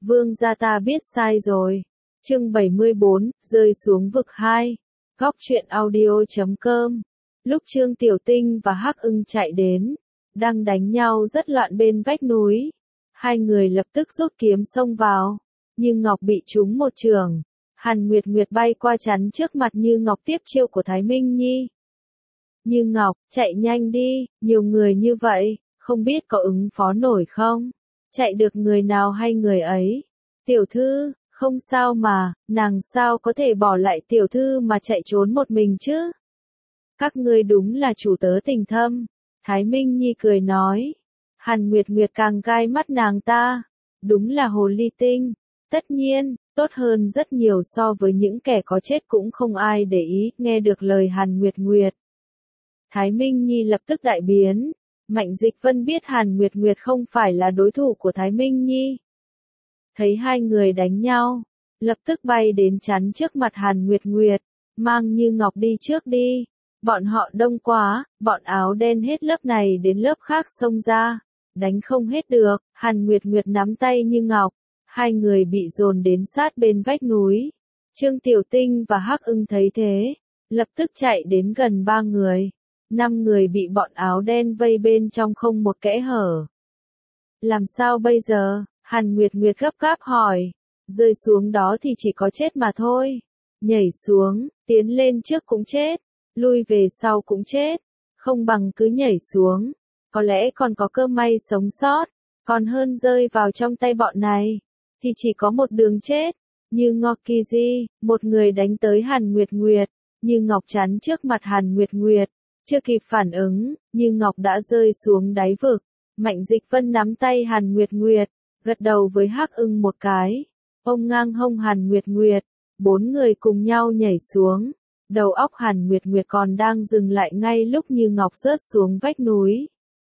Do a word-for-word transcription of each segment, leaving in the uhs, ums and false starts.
Vương gia ta biết sai rồi. Chương bảy mươi bốn, rơi xuống vực hai. Góc truyện audio chấm com. Lúc Trương Tiểu Tinh và Hắc Ưng chạy đến, đang đánh nhau rất loạn bên vách núi. Hai người lập tức rút kiếm xông vào, Như Ngọc bị trúng một chưởng. Hàn Nguyệt Nguyệt bay qua chắn trước mặt Như Ngọc tiếp chiêu của Thái Minh Nhi. Như Ngọc, chạy nhanh đi, nhiều người như vậy, không biết có ứng phó nổi không? Chạy được người nào hay người ấy? Tiểu thư, không sao mà, nàng sao có thể bỏ lại tiểu thư mà chạy trốn một mình chứ? Các ngươi đúng là chủ tớ tình thâm. Thái Minh Nhi cười nói. Hàn Nguyệt Nguyệt càng gai mắt nàng ta. Đúng là hồ ly tinh. Tất nhiên, tốt hơn rất nhiều so với những kẻ có chết cũng không ai để ý, nghe được lời Hàn Nguyệt Nguyệt. Thái Minh Nhi lập tức đại biến. Mạnh Dịch Vân biết Hàn Nguyệt Nguyệt không phải là đối thủ của Thái Minh Nhi. Thấy hai người đánh nhau, lập tức bay đến chắn trước mặt Hàn Nguyệt Nguyệt, mang Như Ngọc đi trước đi. Bọn họ đông quá, bọn áo đen hết lớp này đến lớp khác xông ra, đánh không hết được. Hàn Nguyệt Nguyệt nắm tay Như Ngọc, hai người bị dồn đến sát bên vách núi. Trương Tiểu Tinh và Hắc Ưng thấy thế, lập tức chạy đến gần ba người. Năm người bị bọn áo đen vây bên trong không một kẽ hở. Làm sao bây giờ? Hàn Nguyệt Nguyệt gấp gáp hỏi. Rơi xuống đó thì chỉ có chết mà thôi. Nhảy xuống, tiến lên trước cũng chết, lui về sau cũng chết. Không bằng cứ nhảy xuống, có lẽ còn có cơ may sống sót, còn hơn rơi vào trong tay bọn này, thì chỉ có một đường chết. Như Ngọc Kỳ Di, một người đánh tới Hàn Nguyệt Nguyệt, Như Ngọc chắn trước mặt Hàn Nguyệt Nguyệt. Chưa kịp phản ứng, Như Ngọc đã rơi xuống đáy vực. Mạnh Dịch Vân nắm tay Hàn Nguyệt Nguyệt, gật đầu với Hắc Ưng một cái, ôm ngang hông Hàn Nguyệt Nguyệt. Bốn người cùng nhau nhảy xuống. Đầu óc Hàn Nguyệt Nguyệt còn đang dừng lại ngay lúc Như Ngọc rớt xuống vách núi.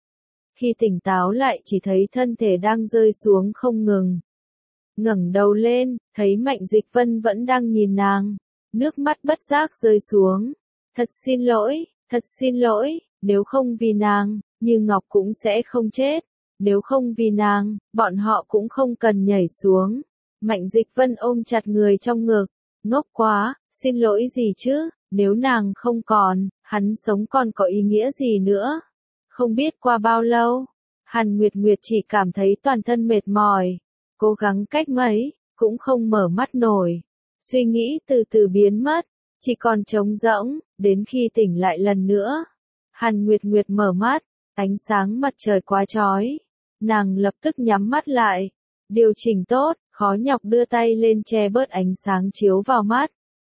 Khi tỉnh táo lại chỉ thấy thân thể đang rơi xuống không ngừng. Ngẩng đầu lên, thấy Mạnh Dịch Vân vẫn đang nhìn nàng. Nước mắt bất giác rơi xuống. Thật xin lỗi. Thật xin lỗi, nếu không vì nàng, Như Ngọc cũng sẽ không chết. Nếu không vì nàng, bọn họ cũng không cần nhảy xuống. Mạnh Dịch Vân ôm chặt người trong ngực. Ngốc quá, xin lỗi gì chứ, nếu nàng không còn, hắn sống còn có ý nghĩa gì nữa. Không biết qua bao lâu, Hàn Nguyệt Nguyệt chỉ cảm thấy toàn thân mệt mỏi. Cố gắng cách mấy, cũng không mở mắt nổi. Suy nghĩ từ từ biến mất. Chỉ còn trống rỗng, đến khi tỉnh lại lần nữa. Hàn Nguyệt Nguyệt mở mắt, ánh sáng mặt trời quá chói. Nàng lập tức nhắm mắt lại. Điều chỉnh tốt, khó nhọc đưa tay lên che bớt ánh sáng chiếu vào mắt.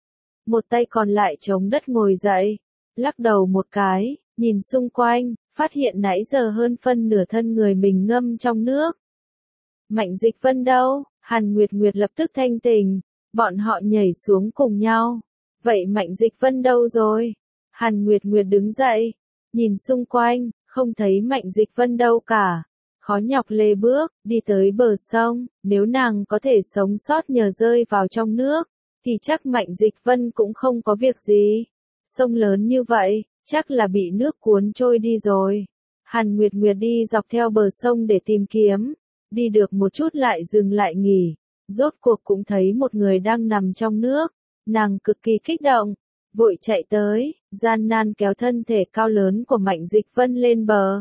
Một tay còn lại chống đất ngồi dậy. Lắc đầu một cái, nhìn xung quanh, phát hiện nãy giờ hơn phân nửa thân người mình ngâm trong nước. Mạnh Dịch Vân đâu? Hàn Nguyệt Nguyệt lập tức thanh tỉnh. Bọn họ nhảy xuống cùng nhau. Vậy Mạnh Dịch Vân đâu rồi? Hàn Nguyệt Nguyệt đứng dậy, nhìn xung quanh, không thấy Mạnh Dịch Vân đâu cả. Khó nhọc lê bước, đi tới bờ sông, nếu nàng có thể sống sót nhờ rơi vào trong nước, thì chắc Mạnh Dịch Vân cũng không có việc gì. Sông lớn như vậy, chắc là bị nước cuốn trôi đi rồi. Hàn Nguyệt Nguyệt đi dọc theo bờ sông để tìm kiếm, đi được một chút lại dừng lại nghỉ, rốt cuộc cũng thấy một người đang nằm trong nước. Nàng cực kỳ kích động, vội chạy tới, gian nan kéo thân thể cao lớn của Mạnh Dịch Vân lên bờ.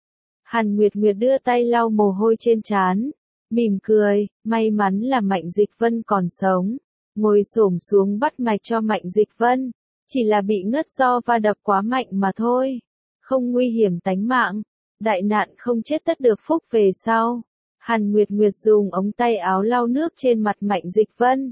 Hàn Nguyệt Nguyệt đưa tay lau mồ hôi trên trán, mỉm cười, may mắn là Mạnh Dịch Vân còn sống. Ngồi xổm xuống bắt mạch cho Mạnh Dịch Vân, chỉ là bị ngất do va đập quá mạnh mà thôi, không nguy hiểm tánh mạng, đại nạn không chết tất được phúc về sau. Hàn Nguyệt Nguyệt dùng ống tay áo lau nước trên mặt Mạnh Dịch Vân.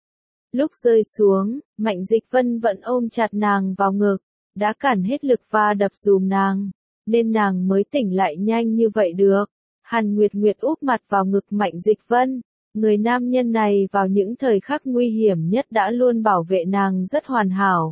Lúc rơi xuống, Mạnh Dịch Vân vẫn ôm chặt nàng vào ngực, đã cản hết lực va đập dùm nàng, nên nàng mới tỉnh lại nhanh như vậy được. Hàn Nguyệt Nguyệt úp mặt vào ngực Mạnh Dịch Vân, người nam nhân này vào những thời khắc nguy hiểm nhất đã luôn bảo vệ nàng rất hoàn hảo.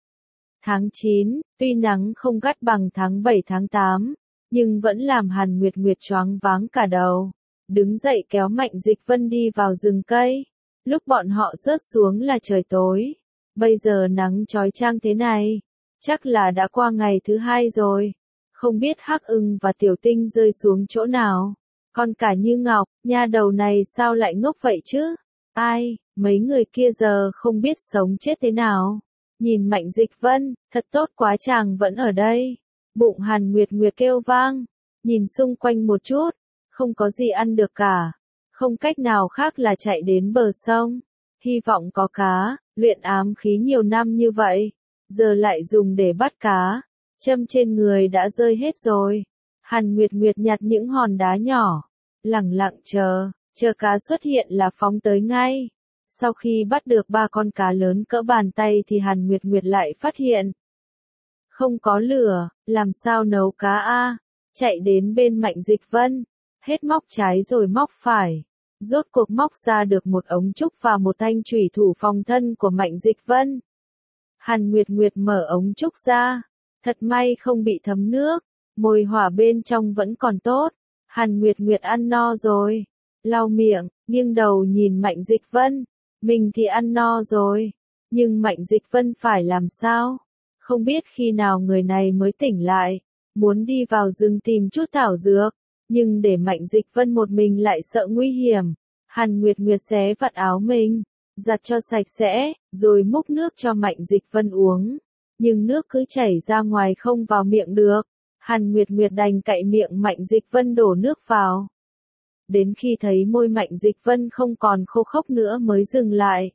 Tháng chín, tuy nắng không gắt bằng tháng bảy tháng tám, nhưng vẫn làm Hàn Nguyệt Nguyệt choáng váng cả đầu. Đứng dậy kéo Mạnh Dịch Vân đi vào rừng cây. Lúc bọn họ rớt xuống là trời tối. Bây giờ nắng chói chang thế này, chắc là đã qua ngày thứ hai rồi. Không biết Hắc Ưng và Tiểu Tinh rơi xuống chỗ nào. Con cả như ngọc, nha đầu này sao lại ngốc vậy chứ? Ai, mấy người kia giờ không biết sống chết thế nào. Nhìn Mạnh Dịch Vân, thật tốt quá chàng vẫn ở đây. Bụng Hàn Nguyệt Nguyệt kêu vang, nhìn xung quanh một chút, không có gì ăn được cả. Không cách nào khác là chạy đến bờ sông. Hy vọng có cá, luyện ám khí nhiều năm như vậy, giờ lại dùng để bắt cá. Châm trên người đã rơi hết rồi. Hàn Nguyệt Nguyệt nhặt những hòn đá nhỏ, lẳng lặng chờ, chờ cá xuất hiện là phóng tới ngay. Sau khi bắt được ba con cá lớn cỡ bàn tay thì Hàn Nguyệt Nguyệt lại phát hiện. Không có lửa, làm sao nấu cá a? Chạy đến bên Mạnh Dịch Vân, hết móc trái rồi móc phải. Rốt cuộc móc ra được một ống trúc và một thanh chủy thủ phòng thân của Mạnh Dịch Vân. Hàn Nguyệt Nguyệt mở ống trúc ra, thật may không bị thấm nước, mồi hỏa bên trong vẫn còn tốt. Hàn Nguyệt Nguyệt ăn no rồi, lau miệng, nghiêng đầu nhìn Mạnh Dịch Vân, mình thì ăn no rồi, nhưng Mạnh Dịch Vân phải làm sao? Không biết khi nào người này mới tỉnh lại, muốn đi vào rừng tìm chút thảo dược, nhưng để Mạnh Dịch Vân một mình lại sợ nguy hiểm. Hàn Nguyệt Nguyệt xé vạt áo mình, giặt cho sạch sẽ, rồi múc nước cho Mạnh Dịch Vân uống, nhưng nước cứ chảy ra ngoài không vào miệng được. Hàn Nguyệt Nguyệt đành cạy miệng Mạnh Dịch Vân đổ nước vào. Đến khi thấy môi Mạnh Dịch Vân không còn khô khốc nữa mới dừng lại.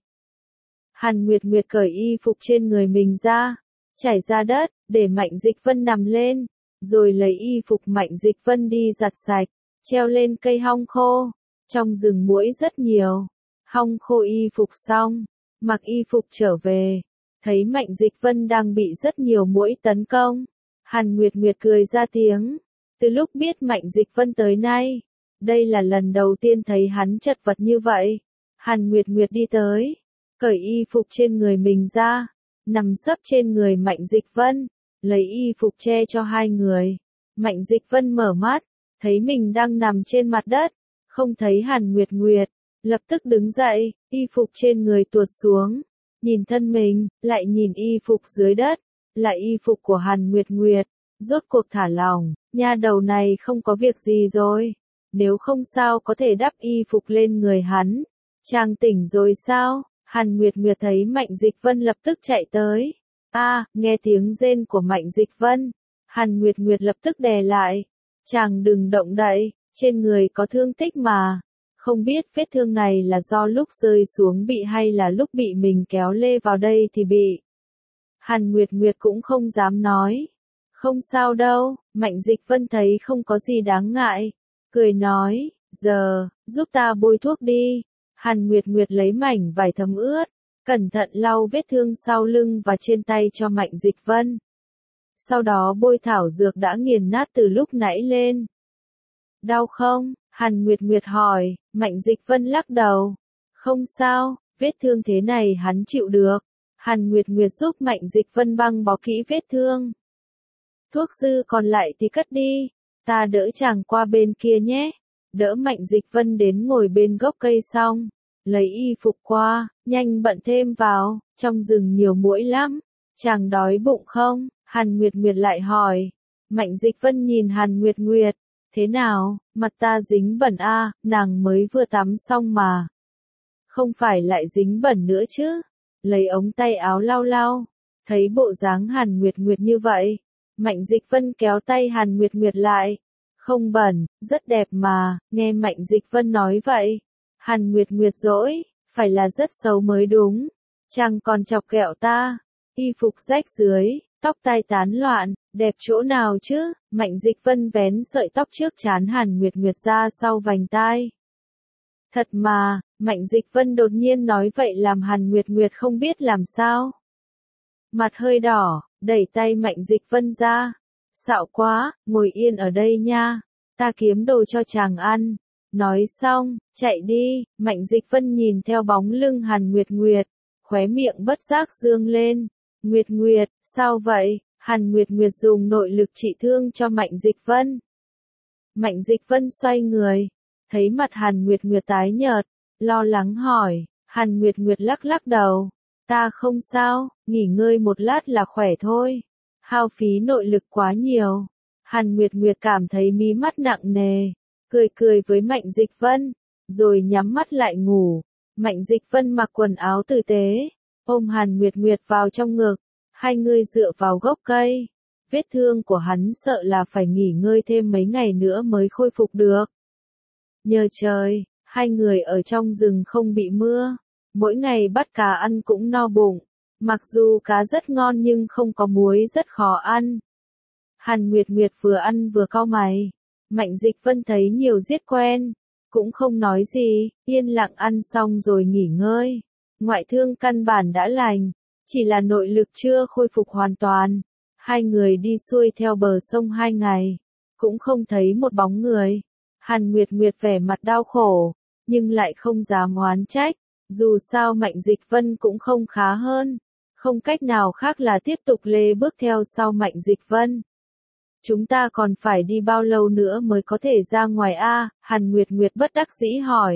Hàn Nguyệt Nguyệt cởi y phục trên người mình ra, trải ra đất, để Mạnh Dịch Vân nằm lên, rồi lấy y phục Mạnh Dịch Vân đi giặt sạch, treo lên cây hong khô. Trong rừng muỗi rất nhiều, hong khô y phục xong, mặc y phục trở về, thấy Mạnh Dịch Vân đang bị rất nhiều muỗi tấn công. Hàn Nguyệt Nguyệt cười ra tiếng, từ lúc biết Mạnh Dịch Vân tới nay, đây là lần đầu tiên thấy hắn chật vật như vậy. Hàn Nguyệt Nguyệt đi tới, cởi y phục trên người mình ra, nằm sấp trên người Mạnh Dịch Vân, lấy y phục che cho hai người. Mạnh Dịch Vân mở mắt, thấy mình đang nằm trên mặt đất, không thấy Hàn Nguyệt Nguyệt, lập tức đứng dậy, y phục trên người tuột xuống, nhìn thân mình, lại nhìn y phục dưới đất, lại y phục của Hàn Nguyệt Nguyệt, rốt cuộc thả lòng, nha đầu này không có việc gì rồi, nếu không sao có thể đắp y phục lên người hắn. Chàng tỉnh rồi sao? Hàn Nguyệt Nguyệt thấy Mạnh Dịch Vân lập tức chạy tới. A, à, nghe tiếng rên của Mạnh Dịch Vân, Hàn Nguyệt Nguyệt lập tức đè lại. Chàng đừng động đậy, trên người có thương tích mà. Không biết vết thương này là do lúc rơi xuống bị hay là lúc bị mình kéo lê vào đây thì bị. Hàn Nguyệt Nguyệt cũng không dám nói. Không sao đâu, Mạnh Dịch Vân thấy không có gì đáng ngại. Cười nói, giờ, giúp ta bôi thuốc đi. Hàn Nguyệt Nguyệt lấy mảnh vải thấm ướt, cẩn thận lau vết thương sau lưng và trên tay cho Mạnh Dịch Vân. Sau đó bôi thảo dược đã nghiền nát từ lúc nãy lên. Đau không? Hàn Nguyệt Nguyệt hỏi. Mạnh Dịch Vân lắc đầu. Không sao, vết thương thế này hắn chịu được. Hàn Nguyệt Nguyệt giúp Mạnh Dịch Vân băng bó kỹ vết thương. Thuốc dư còn lại thì cất đi, ta đỡ chàng qua bên kia nhé. Đỡ Mạnh Dịch Vân đến ngồi bên gốc cây xong, lấy y phục qua, nhanh bận thêm vào, trong rừng nhiều muỗi lắm. Chàng đói bụng không? Hàn Nguyệt Nguyệt lại hỏi. Mạnh Dịch Vân nhìn Hàn Nguyệt Nguyệt, thế nào, mặt ta dính bẩn a, à, nàng mới vừa tắm xong mà. Không phải lại dính bẩn nữa chứ? Lấy ống tay áo lau lau, thấy bộ dáng Hàn Nguyệt Nguyệt như vậy, Mạnh Dịch Vân kéo tay Hàn Nguyệt Nguyệt lại. Không bẩn, rất đẹp mà, nghe Mạnh Dịch Vân nói vậy. Hàn Nguyệt Nguyệt dỗi, phải là rất xấu mới đúng. Chàng còn chọc ghẹo ta, y phục rách dưới, tóc tai tán loạn, đẹp chỗ nào chứ? Mạnh Dịch Vân vén sợi tóc trước trán Hàn Nguyệt Nguyệt ra sau vành tai. Thật mà, Mạnh Dịch Vân đột nhiên nói vậy làm Hàn Nguyệt Nguyệt không biết làm sao. Mặt hơi đỏ, đẩy tay Mạnh Dịch Vân ra. Xạo quá, ngồi yên ở đây nha, ta kiếm đồ cho chàng ăn. Nói xong, chạy đi. Mạnh Dịch Vân nhìn theo bóng lưng Hàn Nguyệt Nguyệt, khóe miệng bất giác dương lên. Nguyệt Nguyệt, sao vậy? Hàn Nguyệt Nguyệt dùng nội lực trị thương cho Mạnh Dịch Vân. Mạnh Dịch Vân xoay người, thấy mặt Hàn Nguyệt Nguyệt tái nhợt, lo lắng hỏi. Hàn Nguyệt Nguyệt lắc lắc đầu, ta không sao, nghỉ ngơi một lát là khỏe thôi. Hao phí nội lực quá nhiều. Hàn Nguyệt Nguyệt cảm thấy mí mắt nặng nề, cười cười với Mạnh Dịch Vân, rồi nhắm mắt lại ngủ. Mạnh Dịch Vân mặc quần áo tử tế, ôm Hàn Nguyệt Nguyệt vào trong ngực, hai người dựa vào gốc cây. Vết thương của hắn sợ là phải nghỉ ngơi thêm mấy ngày nữa mới khôi phục được. Nhờ trời, hai người ở trong rừng không bị mưa, mỗi ngày bắt cá ăn cũng no bụng. Mặc dù cá rất ngon nhưng không có muối rất khó ăn. Hàn Nguyệt Nguyệt vừa ăn vừa cau mày. Mạnh Dịch Vân thấy nhiều giết quen, cũng không nói gì, yên lặng ăn xong rồi nghỉ ngơi. Ngoại thương căn bản đã lành, chỉ là nội lực chưa khôi phục hoàn toàn. Hai người đi xuôi theo bờ sông hai ngày, cũng không thấy một bóng người. Hàn Nguyệt Nguyệt vẻ mặt đau khổ, nhưng lại không dám oán trách, dù sao Mạnh Dịch Vân cũng không khá hơn. Không cách nào khác là tiếp tục lê bước theo sau Mạnh Dịch Vân. Chúng ta còn phải đi bao lâu nữa mới có thể ra ngoài a? Hàn Nguyệt Nguyệt bất đắc dĩ hỏi.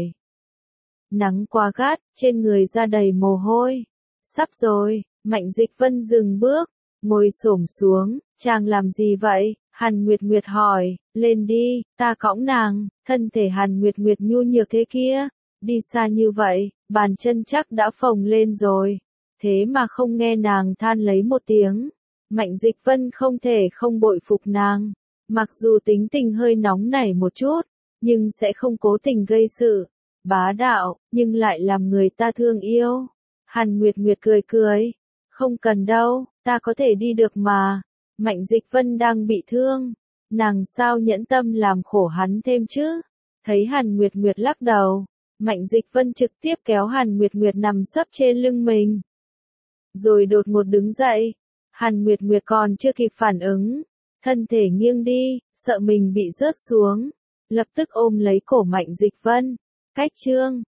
Nắng quá gắt, trên người ra đầy mồ hôi. Sắp rồi, Mạnh Dịch Vân dừng bước, ngồi xổm xuống, chàng làm gì vậy? Hàn Nguyệt Nguyệt hỏi, lên đi, ta cõng nàng. Thân thể Hàn Nguyệt Nguyệt nhu nhược thế kia, đi xa như vậy, bàn chân chắc đã phồng lên rồi. Thế mà không nghe nàng than lấy một tiếng. Mạnh Dịch Vân không thể không bội phục nàng. Mặc dù tính tình hơi nóng nảy một chút, nhưng sẽ không cố tình gây sự. Bá đạo, nhưng lại làm người ta thương yêu. Hàn Nguyệt Nguyệt cười cười. Không cần đâu, ta có thể đi được mà. Mạnh Dịch Vân đang bị thương. Nàng sao nhẫn tâm làm khổ hắn thêm chứ? Thấy Hàn Nguyệt Nguyệt lắc đầu, Mạnh Dịch Vân trực tiếp kéo Hàn Nguyệt Nguyệt nằm sấp trên lưng mình. Rồi đột ngột đứng dậy. Hàn Nguyệt Nguyệt còn chưa kịp phản ứng, thân thể nghiêng đi, sợ mình bị rớt xuống, lập tức ôm lấy cổ Mạnh Dịch Vân. Cách chương